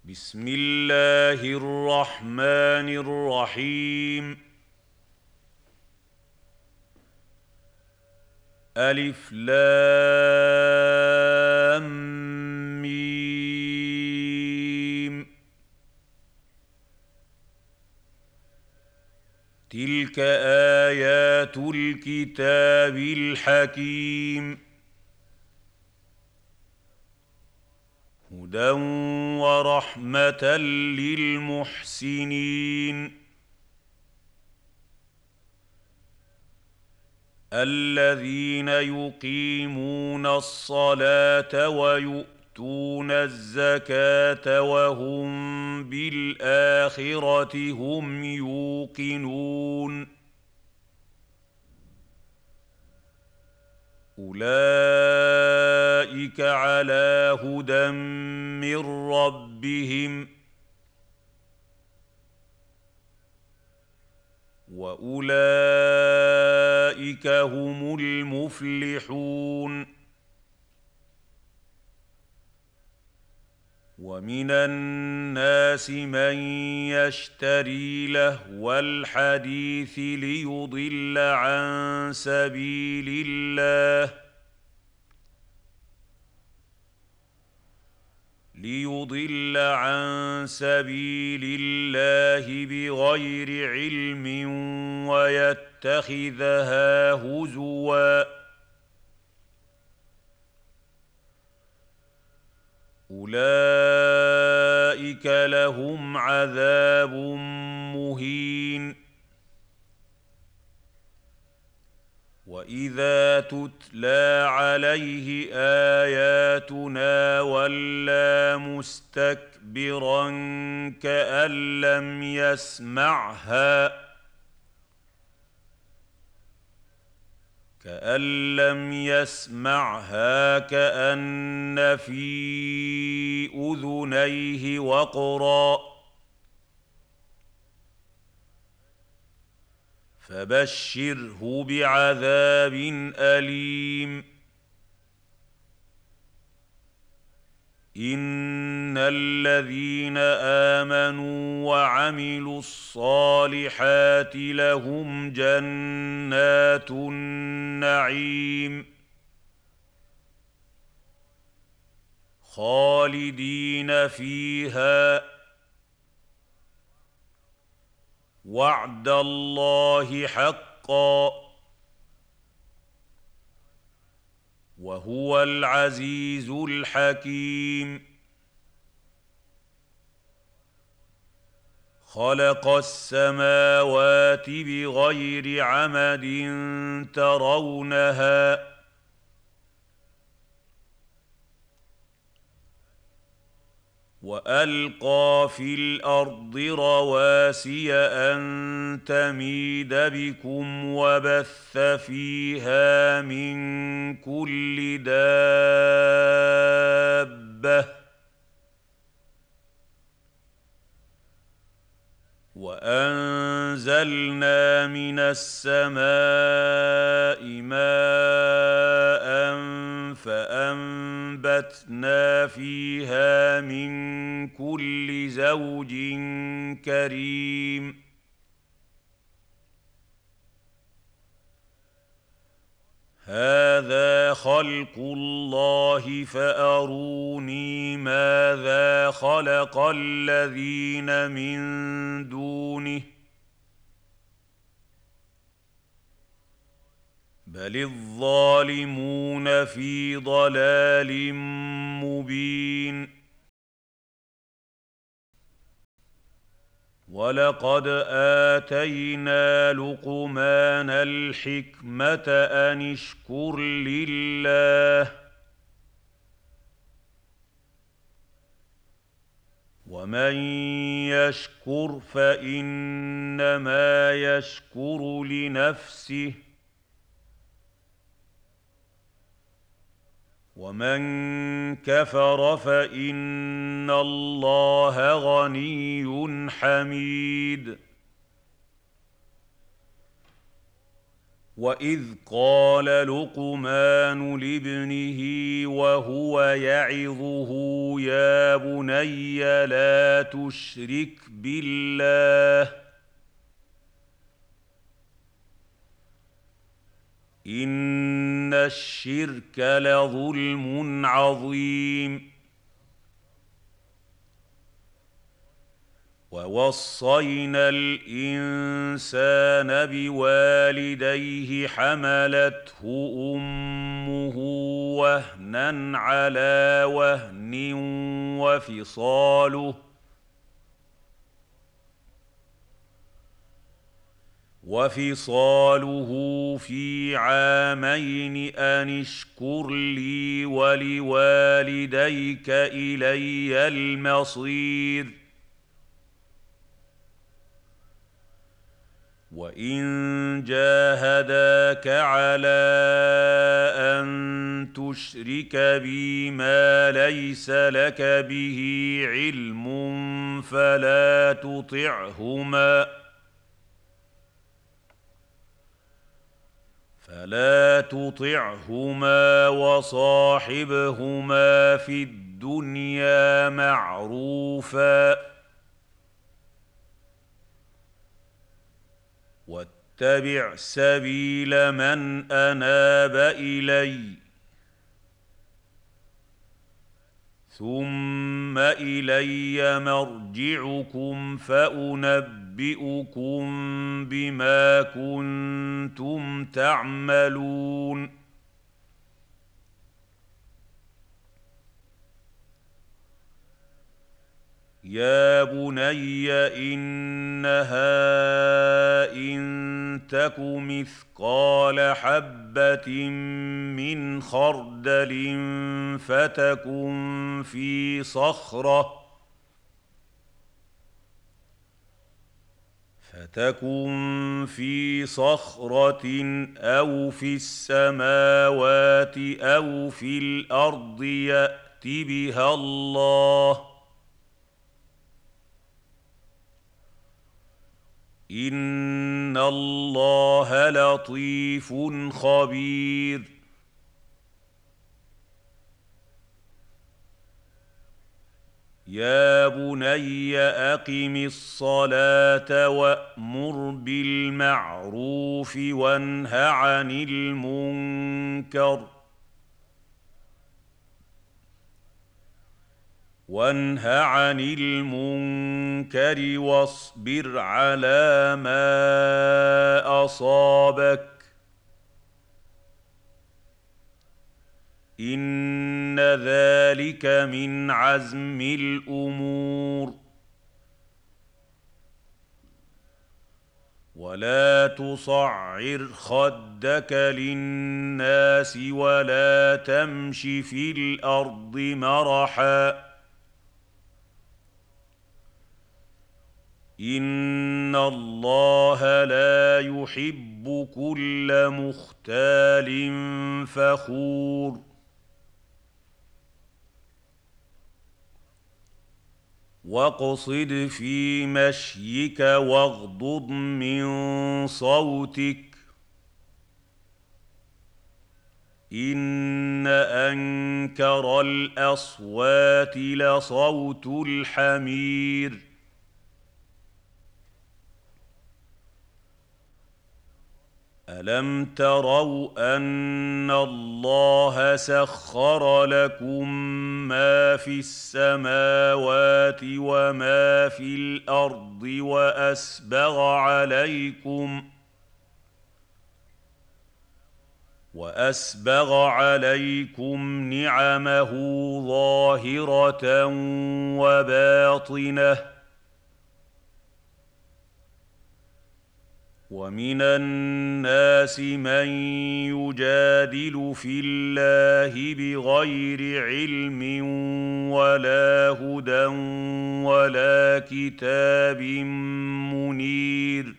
بسم الله الرحمن الرحيم. ألف لام ميم. تلك آيات الكتاب الحكيم. هدى ورحمة للمحسنين الذين يقيمون الصلاة ويؤتون الزكاة وهم بالآخرة هم يوقنون. أولئك على هدى من ربهم وأولئك هم المفلحون. ومن الناس من يشتري لهو الحديث ليضل عن سبيل الله بغير علم ويتخذها هزوا. أولئك لهم عذاب مهين. وإذا تتلى عليه آياتنا ولى مستكبرا كأن لم يسمعها كأن في أذنيه وقرا. فبشره بعذاب أليم. إن الذين آمنوا وعملوا الصالحات لهم جنات النعيم خالدين فيها. وعد الله حقا وهو العزيز الحكيم. خلق السماوات بغير عمد ترونها وألقى في الأرض رواسي أن تميد بكم وبث فيها من كل دابة وأنزلنا من السماء ماء فأنبتنا فيها من كل زوج كريم. هذا خلق الله فأروني ماذا خلق الذين من دونه بل الظالمون في ضلال مبين. ولقد آتينا لقمان الحكمة أن اشكر لله ومن يشكر فإنما يشكر لنفسه ومن كفر فإن الله غني حميد. وإذ قال لقمان لابنه وهو يعظه يا بني لا تشرك بالله إن الشرك لظلم عظيم ووصينا الإنسان بوالديه حملته أمه وهنا على وهن وفصاله في عامين أن اشكر لي ولوالديك إلي المصير وإن جاهداك على أن تشرك بي ما ليس لك به علم فلا تطعهما وصاحبهما في الدنيا معروفا واتبع سبيل من أناب إليّ ثم إلي مرجعكم فأنبئكم بما كنتم تعملون يا بني إنها إن تك مثقال حبة من خردل فتكن في صخرة أو في السماوات أو في الأرض يأت بها الله إن الله لطيف خبير يا بني أقم الصلاة وأمر بالمعروف وانه عن المنكر واصبر على ما أصابك إن ذلك من عزم الأمور ولا تصعر خدك للناس ولا تمش في الأرض مرحا إن الله لا يحب كل مختال فخور واقصد في مشيك واغضض من صوتك إن أنكر الأصوات لصوت الحمير ألم تروا أن الله سخر لكم ما في السماوات وما في الأرض وأسبغ عليكم نعمه ظاهرة وباطنة ومن الناس من يجادل في الله بغير علم ولا هدى ولا كتاب منير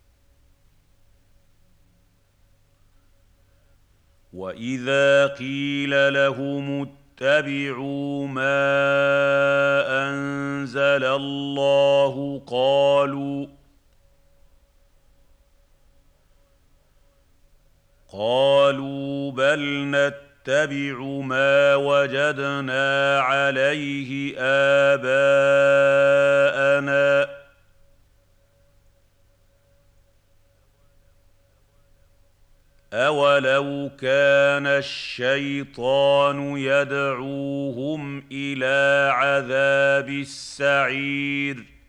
وإذا قيل لهم اتبعوا ما أنزل الله قالوا بل نتبع ما وجدنا عليه آباءنا أولو كان الشيطان يدعوهم إلى عذاب السعير